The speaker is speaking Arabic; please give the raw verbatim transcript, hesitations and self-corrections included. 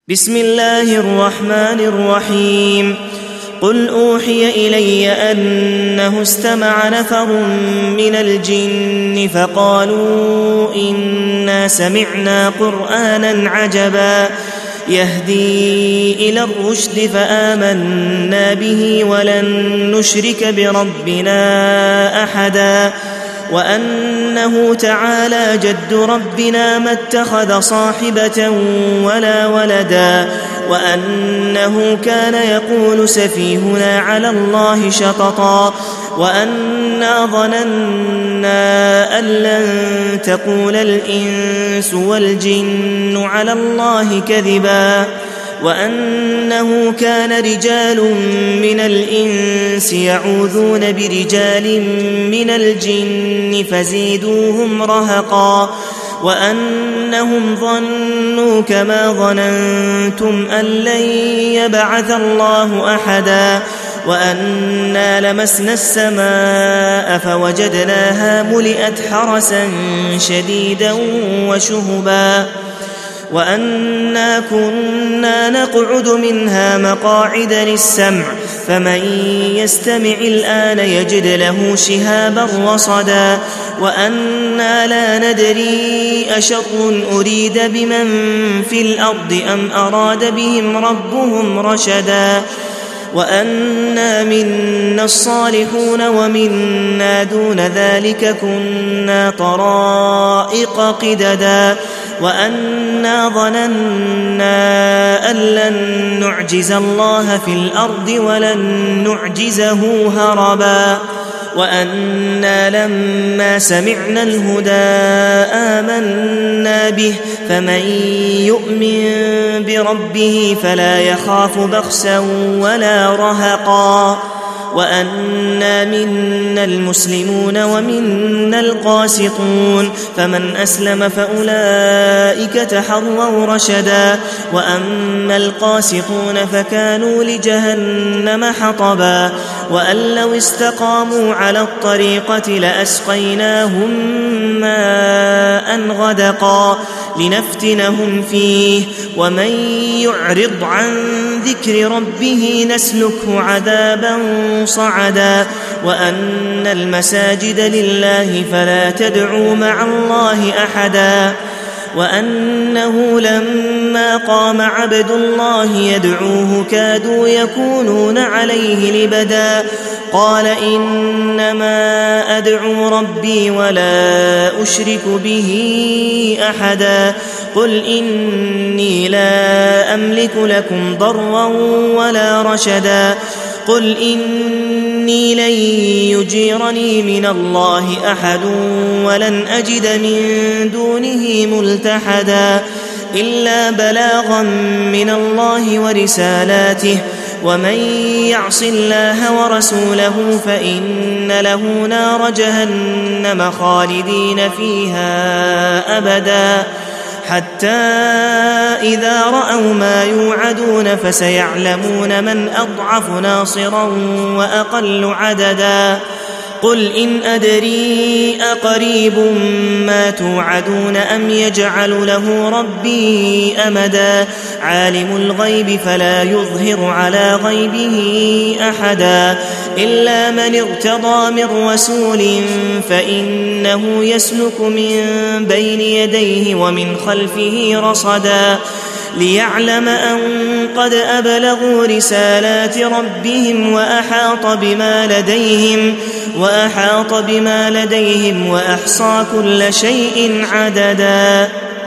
بسم الله الرحمن الرحيم. قل أوحي إلي أنه استمع نفر من الجن فقالوا إنا سمعنا قرآنا عجبا يهدي إلى الرشد فآمنا به ولن نشرك بربنا أحدا وأنه تعالى جد ربنا ما اتخذ صاحبة ولا ولدا وأنه كان يقول سفيهنا على الله شططا وأنا ظننا أن لن تقول الإنس والجن على الله كذبا وأنه كان رجال من الإنس يعوذون برجال من الجن فزيدوهم رهقا وأنهم ظنوا كما ظننتم أن لن يبعث الله أحدا وأنا لمسنا السماء فوجدناها ملئت حرسا شديدا وشهبا وأنا كنا نقعد منها مقاعد للسمع فمن يستمع الآن يجد له شهابا رصدا وأنا لا ندري أشر أريد بمن في الأرض أم أراد بهم ربهم رشدا وأنا منا الصالحون ومنا دون ذلك كنا طرائق قددا وأنا ظننا أن لن نعجز الله في الأرض ولن نعجزه هربا وأنا لما سمعنا الهدى آمنا به فمن يؤمن بربه فلا يخاف بخسا ولا رهقا وأنا منا المسلمون ومنا القاسطون فمن أسلم فأولئك تحروا رشدا وأما القاسطون فكانوا لجهنم حطبا وأن لو استقاموا على الطريقة لأسقيناهم ماء غدقا لنفتنهم فيه ومن يعرض عن ذكر ربه نسلكه عذابا صعدا وأن المساجد لله فلا تدعوا مع الله أحدا وأنه لما قام عبد الله يدعوه كادوا يكونون عليه لبدا قال إنما أدعو ربي ولا أشرك به أحدا قل إني لا أملك لكم ضرا ولا رشدا قل إني لن يجيرني من الله أحد ولن أجد من دونه ملتحدا إلا بلاغا من الله ورسالاته ومن يعص الله ورسوله فإن له نار جهنم خالدين فيها أبدا حتى إذا رأوا ما يوعدون فسيعلمون من أضعف ناصرا وأقل عددا قل إن أدري أقريب ما توعدون أم يجعل له ربي أمدا عالم الغيب فلا يظهر على غيبه أحدا إلا من ارتضى من رسول فإنه يسلك من بين يديه ومن خلفه رصدا ليعلم أن قد أبلغوا رسالات ربهم وأحاط بما لديهم وأحاط بما لديهم وأحصى كل شيء عددا.